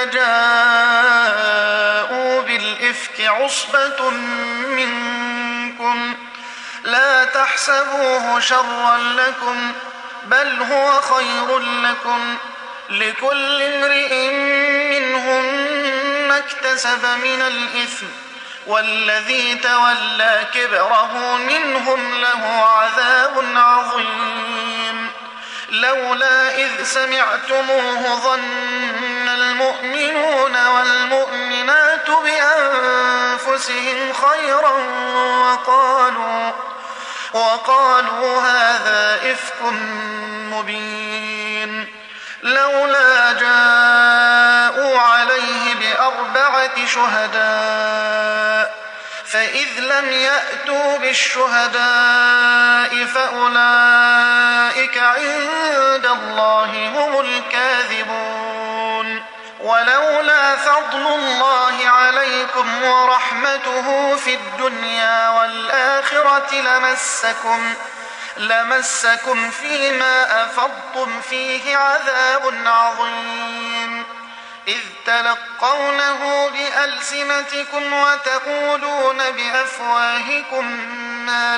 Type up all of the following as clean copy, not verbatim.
جاءوا بالإفك عصبة منكم لا تحسبوه شرا لكم بل هو خير لكم لكل امرئ منهم ما اكتسب من الإثم والذي تولى كبره منهم له عذاب عظيم لولا إذ سمعتموه ظن المؤمنون والمؤمنات بأنفسهم خيرا وقالوا هذا إفك مبين لولا جاءوا عليه بأربعة شهداء فإذ لم يأتوا بالشهداء فأولئك عند الله هم الكاذبون ولولا فضل الله عليكم ورحمته في الدنيا والآخرة لمسكم فيما أفضتم فيه عذاب عظيم إذ تلقونه بألسنتكم وتقولون بأفواهكم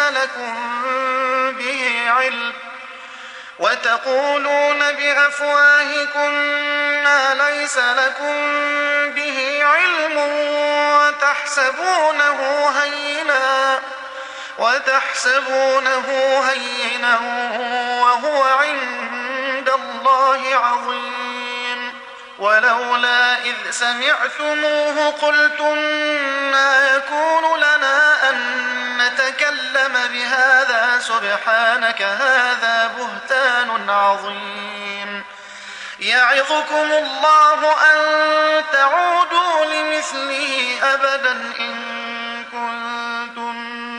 ما ليس لكم به علم وتحسبونه هينا وهو عند الله عظيم ولولا إذ سمعتموه قلتم ما يكون لنا أن نتكلم بهذا سبحانك هذا بهتان عظيم يعظكم الله أن تعودوا لمثله أبدا إن كنتم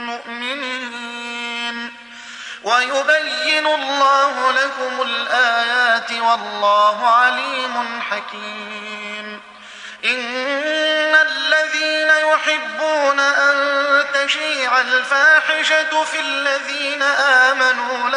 مؤمنين ويبين الله لكم الآيات والله عليم حكيم إن الذين يحبون أن تشيع الفاحشة في الذين آمنوا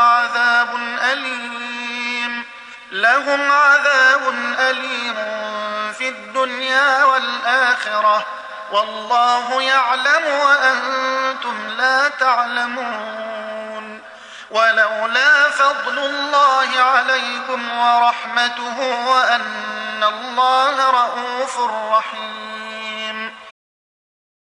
لهم عذاب أليم في الدنيا والآخرة والله يعلم وأنتم لا تعلمون ولولا فضل الله عليكم ورحمته وأن الله رءوف رحيم